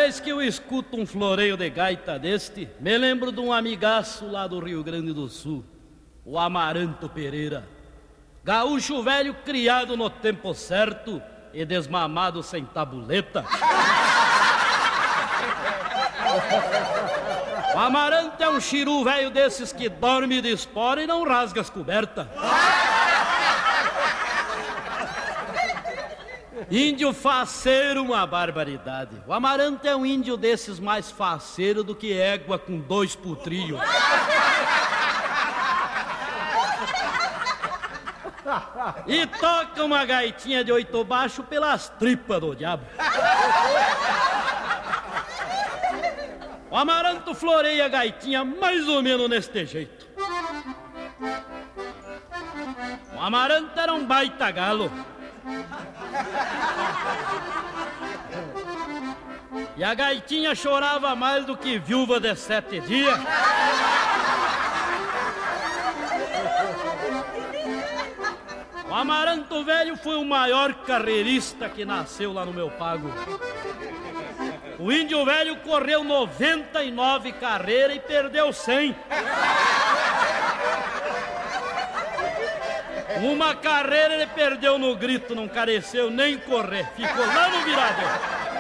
vez que eu escuto um floreio de gaita deste, me lembro de um amigaço lá do Rio Grande do Sul, o Amaranto Pereira. Gaúcho velho criado no tempo certo e desmamado sem tabuleta. O Amaranto é um chiru velho desses que dorme de espora e não rasga as cobertas. Índio faceiro, uma barbaridade. O Amaranto é um índio desses mais faceiro do que égua com 2 putrilhos. E toca uma gaitinha de 8 baixo pelas tripas do diabo. O Amaranto floreia a gaitinha mais ou menos neste jeito. O Amaranto era um baita galo. E a gaitinha chorava mais do que viúva de 7 dias. O Amaranto velho foi o maior carreirista que nasceu lá no meu pago. O índio velho correu 99 carreiras e perdeu 100. Uma carreira ele perdeu no grito, não careceu nem correr, ficou lá no virador.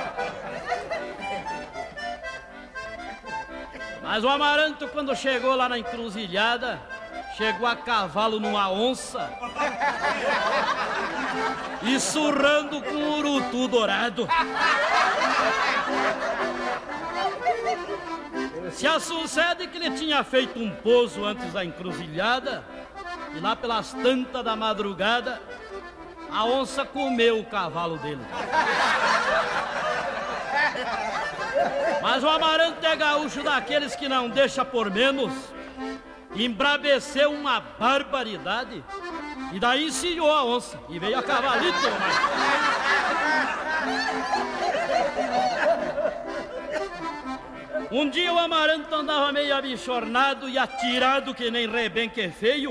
Mas o Amaranto, quando chegou lá na encruzilhada, chegou a cavalo numa onça e surrando com um urutu dourado. Se sucede que ele tinha feito um pouso antes da encruzilhada e lá pelas tantas da madrugada a onça comeu o cavalo dele. Mas o Amaranto é gaúcho daqueles que não deixa por menos. Embrabeceu uma barbaridade e daí encilhou a onça e veio a cavalito. Um dia o Amaranto andava meio abichornado e atirado que nem rebenque feio.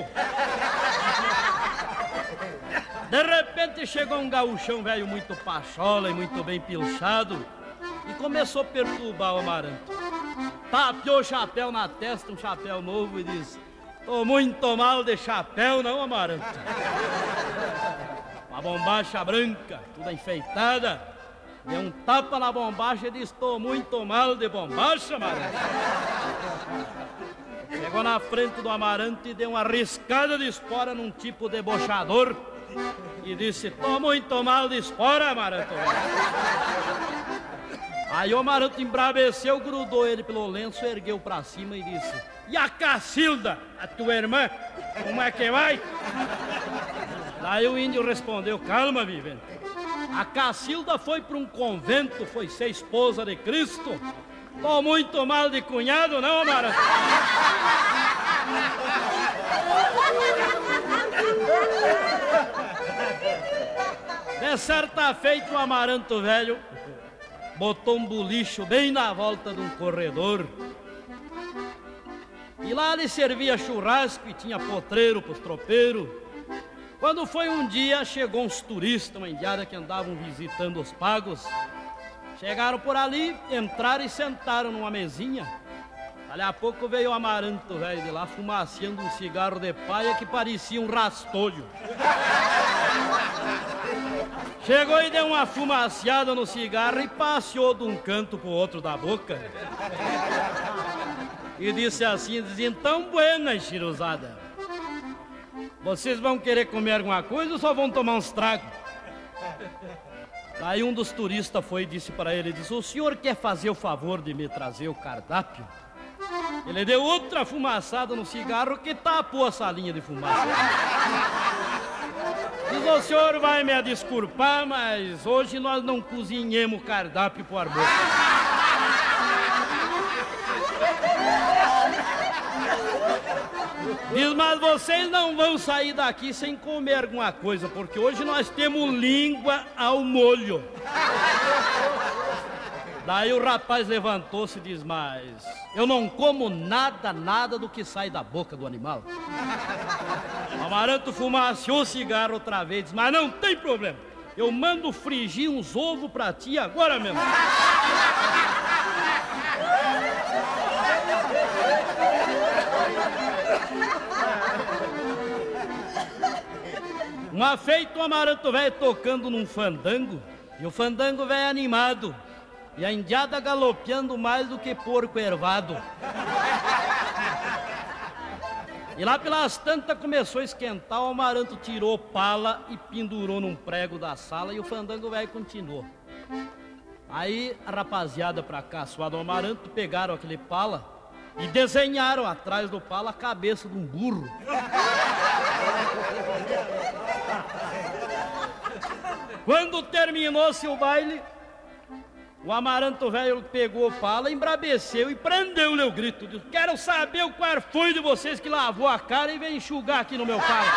De repente chegou um gaúchão velho muito pachola e muito bem pilchado e começou a perturbar o Amaranto. Tapeou o chapéu na testa, um chapéu novo, e disse: "Tô muito mal de chapéu, não, Amaranto?" Uma bombacha branca, toda enfeitada, deu um tapa na bombacha e disse: "Tô muito mal de bombacha, Amaranto." Chegou na frente do Amaranto e deu uma riscada de espora num tipo debochador e disse: "Tô muito mal de espora, Amaranto." Aí o Amaranto embrabeceu, grudou ele pelo lenço, ergueu pra cima e disse: "E a Cacilda, a tua irmã, como é que vai?" Daí o índio respondeu: "Calma, vivente. A Cacilda foi para um convento, foi ser esposa de Cristo. Tô muito mal de cunhado, não, Amaranto?" De certa feita, o Amaranto velho botou um bolicho bem na volta de um corredor. E lá ele servia churrasco e tinha potreiro pros tropeiros. Quando foi um dia, chegou uns turistas, uma indiada que andavam visitando os pagos. Chegaram por ali, entraram e sentaram numa mesinha. Dali a pouco veio o Amaranto velho de lá, fumaciando um cigarro de paia que parecia um rastolho. Chegou e deu uma fumaciada no cigarro e passeou de um canto pro outro da boca. E disse assim, dizia: "Então, buena, chiruzada. Vocês vão querer comer alguma coisa ou só vão tomar uns tragos?" Daí um dos turistas foi e disse para ele, disse: "O senhor quer fazer o favor de me trazer o cardápio?" Ele deu outra fumaçada no cigarro que tapou a salinha de fumaça. Diz: "O senhor vai me desculpar, mas hoje nós não cozinhemos cardápio pro almoço." Diz: "Mas vocês não vão sair daqui sem comer alguma coisa, porque hoje nós temos língua ao molho." Daí o rapaz levantou-se e diz: "Mas eu não como nada do que sai da boca do animal." O Amaranto fumaciou o cigarro outra vez, diz: "Mas não tem problema, eu mando frigir uns ovos pra ti agora mesmo." Uma feita o Amaranto velho tocando num fandango, e o fandango velho animado, e a indiada galopeando mais do que porco ervado. E lá pelas tantas começou a esquentar, o Amaranto tirou pala e pendurou num prego da sala, e o fandango velho continuou. Aí a rapaziada pra cá, suado do Amaranto, pegaram aquele pala e desenharam atrás do pala a cabeça de um burro. Quando terminou-se o baile, o Amaranto velho pegou pala, embraveceu e prendeu-lhe o grito. Disse: quero saber o qual foi de vocês que lavou a cara e veio enxugar aqui no meu pala.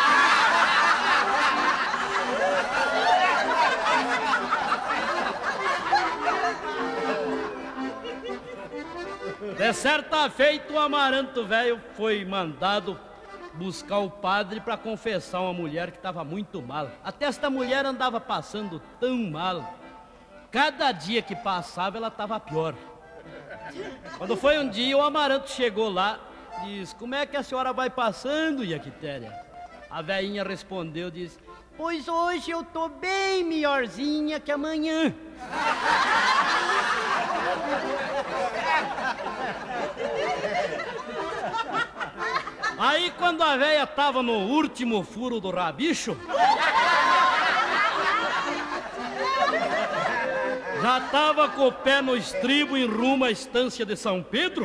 De certa feita, o Amaranto velho foi mandado buscar o padre para confessar uma mulher que estava muito mal. Até esta mulher andava passando tão mal. Cada dia que passava, ela estava pior. Quando foi um dia, o Amaranto chegou lá e disse: como é que a senhora vai passando, Ia Quitéria? A velhinha respondeu, disse: pois hoje eu tô bem melhorzinha que amanhã. Aí, quando a velha tava no último furo do rabicho, já tava com o pé no estribo em rumo à estância de São Pedro,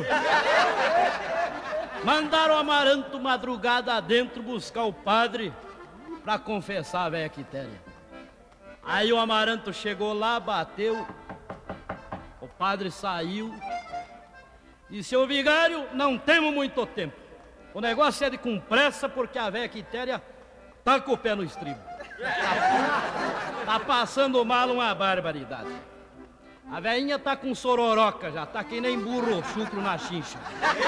mandaram o Amaranto madrugada adentro buscar o padre para confessar a velha Quitéria. Aí o Amaranto chegou lá, bateu, o padre saiu, disse: seu vigário, não temos muito tempo. O negócio é de com pressa, porque a velha Quitéria tá com o pé no estribo. Tá passando mal uma barbaridade. A velhinha tá com sororoca já, tá que nem burro chucro na chincha.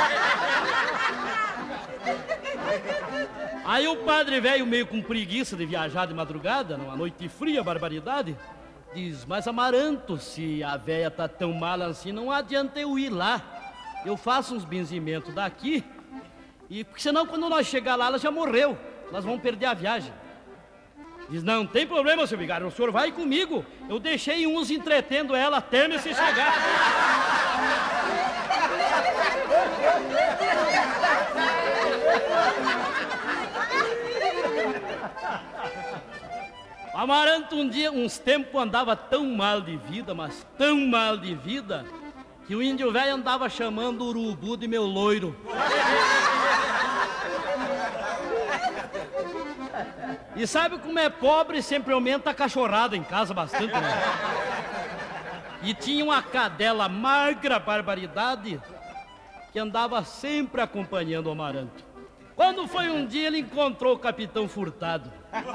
Aí o padre velho, meio com preguiça de viajar de madrugada, numa noite fria, barbaridade, diz: mas Amaranto, se a velha tá tão mal assim, não adianta eu ir lá. Eu faço uns benzimentos daqui, e porque senão quando nós chegar lá, ela já morreu. Nós vamos perder a viagem. Diz: não tem problema, seu vigário, o senhor vai comigo. Eu deixei uns entretendo ela até me se chegar. Amaranto uns tempos andava tão mal de vida, mas tão mal de vida, que o índio velho andava chamando o urubu de meu loiro. E sabe como é pobre, sempre aumenta a cachorrada em casa bastante, né? E tinha uma cadela magra, barbaridade, que andava sempre acompanhando o Amaranto. Quando foi um dia, ele encontrou o capitão Furtado.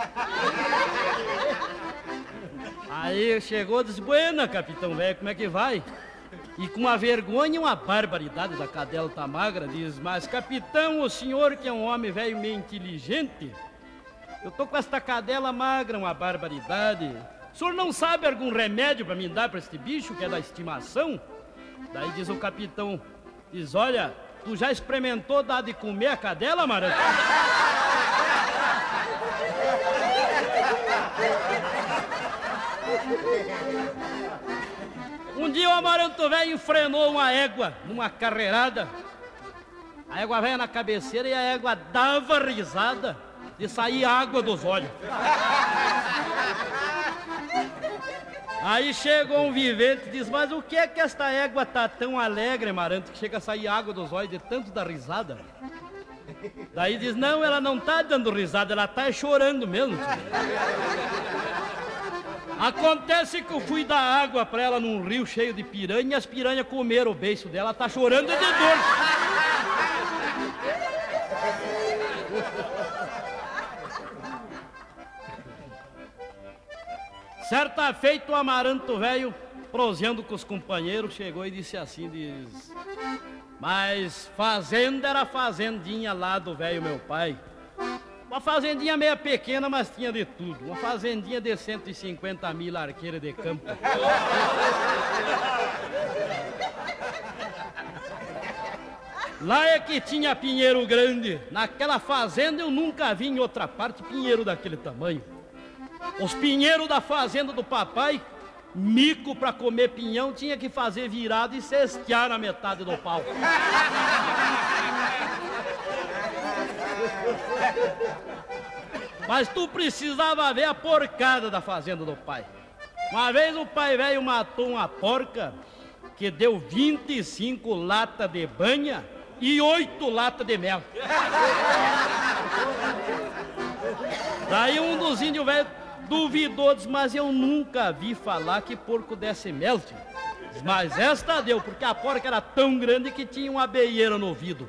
Aí chegou e disse: buena, capitão velho, como é que vai? E com uma vergonha e uma barbaridade da cadela tá magra, diz: mas capitão, o senhor que é um homem velho meio inteligente, eu tô com esta cadela magra, uma barbaridade. O senhor não sabe algum remédio para me dar para este bicho que é da estimação? Daí diz o capitão, diz: olha, tu já experimentou dar de comer a cadela, Amaranto? Um dia o Amaranto velho enfrenou uma égua numa carreirada. A égua velha na cabeceira e a égua dava risada de sair água dos olhos. Aí chegou um vivente e diz: mas o que é que esta égua tá tão alegre, Amaranto, que chega a sair água dos olhos de tanto dar risada? Daí diz: não, ela não tá dando risada, ela tá chorando mesmo. Acontece que eu fui dar água pra ela num rio cheio de piranha e as piranhas comeram o beiço dela, ela tá chorando de dor. Certa feita, o Amaranto velho, proseando com os companheiros, chegou e disse assim, diz: mas fazenda era fazendinha lá do velho meu pai. Uma fazendinha meia pequena, mas tinha de tudo. Uma fazendinha de 150 mil arqueiras de campo. Lá é que tinha pinheiro grande. Naquela fazenda eu nunca vi em outra parte pinheiro daquele tamanho. Os pinheiros da fazenda do papai, mico para comer pinhão, tinha que fazer virado e cestear na metade do pau. Mas tu precisava ver a porcada da fazenda do pai. Uma vez o pai velho matou uma porca que deu 25 latas de banha e 8 latas de mel. Daí um dos índios velhos duvidou, disse, mas eu nunca vi falar que porco desse mel, tio. Mas esta deu, porque a porca era tão grande que tinha uma beieira no ouvido.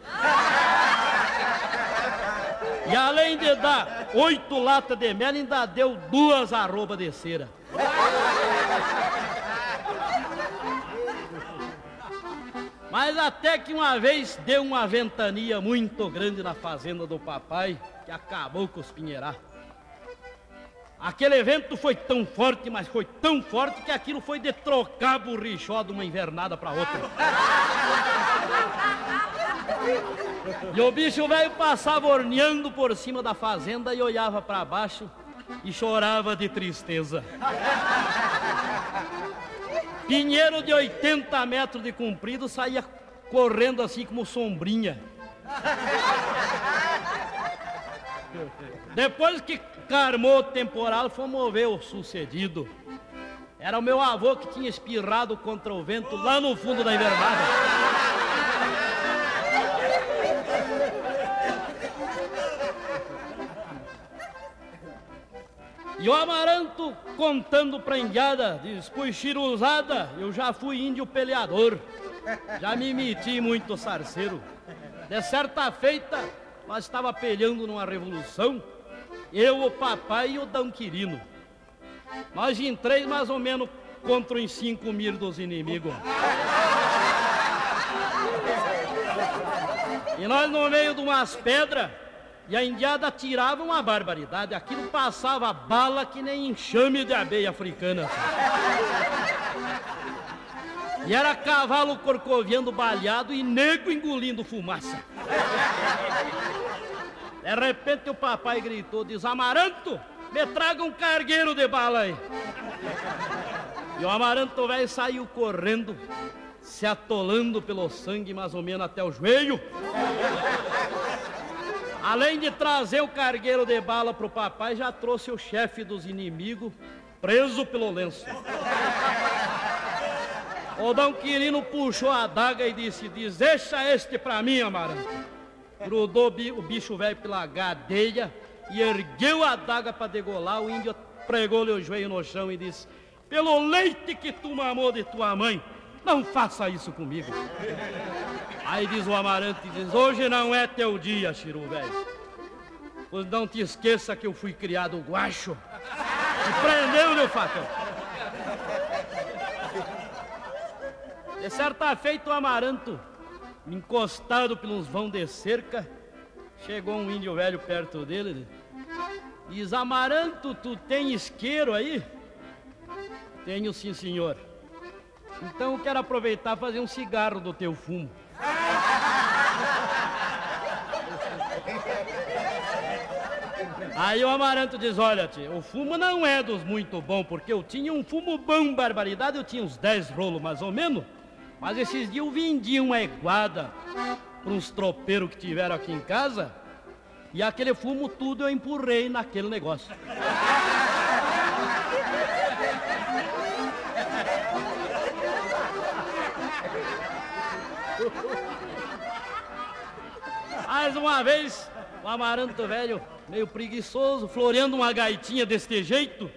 E além de dar 8 latas de mel, ainda deu 2 arrobas de cera. Mas até que uma vez deu uma ventania muito grande na fazenda do papai, que acabou com os pinheirá. Aquele vento foi tão forte, mas foi tão forte que aquilo foi de trocar borrichó de uma invernada para outra. E o bicho velho passava orneando por cima da fazenda e olhava para baixo e chorava de tristeza. Pinheiro de 80 metros de comprido saía correndo assim como sombrinha. Depois que carmou o temporal, fomos ver o sucedido. Era o meu avô que tinha espirrado contra o vento lá no fundo da invernada. E o Amaranto contando pra indiada, diz, pois chiruzada, eu já fui índio peleador, já me meti muito sarceiro. De certa feita, nós estava peleando numa revolução, eu, o papai e o Dom Quirino. Nós em 3 mais ou menos contra uns 5 mil dos inimigos. E nós no meio de umas pedras, e a indiada tirava uma barbaridade. Aquilo passava bala que nem enxame de abelha africana. E era cavalo corcoviando baleado e nego engolindo fumaça. De repente o papai gritou, diz, Amaranto, me traga um cargueiro de bala aí. E o Amaranto velho saiu correndo, se atolando pelo sangue mais ou menos até o joelho. Além de trazer o cargueiro de bala pro papai, já trouxe o chefe dos inimigos preso pelo lenço. O Dom Quirino puxou a adaga e disse, deixa este pra mim, Amaranto. Grudou o bicho velho pela gadeia e ergueu a adaga para degolar. O índio pregou-lhe o joelho no chão e disse, pelo leite que tu mamou de tua mãe, não faça isso comigo. Aí diz o Amaranto, diz, hoje não é teu dia, Chiru velho. Pois não te esqueça que eu fui criado guacho. E prendeu-lhe o facão. De certa feita o Amaranto, encostado pelos vão de cerca, chegou um índio velho perto dele. Diz, Amaranto, tu tem isqueiro aí? Tenho sim, senhor. Então eu quero aproveitar e fazer um cigarro do teu fumo. Aí o Amaranto diz, olha, tio, o fumo não é dos muito bom, porque eu tinha um fumo bom, barbaridade, eu tinha uns 10 rolos mais ou menos, mas esses dias eu vendi uma iguada para uns tropeiros que tiveram aqui em casa, e aquele fumo tudo eu empurrei naquele negócio. Mais uma vez, o Amaranto velho, meio preguiçoso, floreando uma gaitinha deste jeito,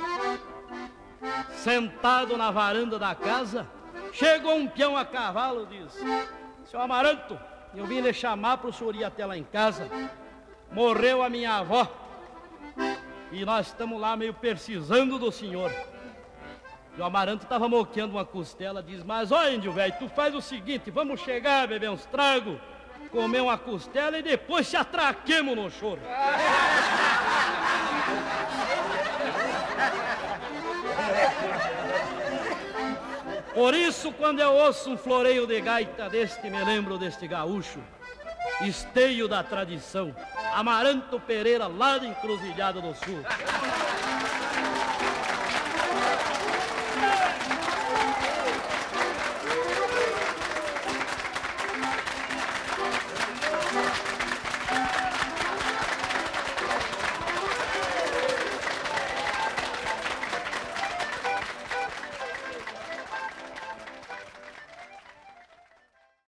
sentado na varanda da casa, chegou um peão a cavalo e disse, seu Amaranto, eu vim lhe chamar para o senhor ir até lá em casa. Morreu a minha avó e nós estamos lá meio precisando do senhor. E o Amaranto estava moqueando uma costela, diz, mas ó, índio velho, tu faz o seguinte, vamos chegar, beber uns tragos, comer uma costela e depois se atraquemos no choro. Por isso, quando eu ouço um floreio de gaita deste, me lembro deste gaúcho, esteio da tradição, Amaranto Pereira, lá de Encruzilhada do Sul.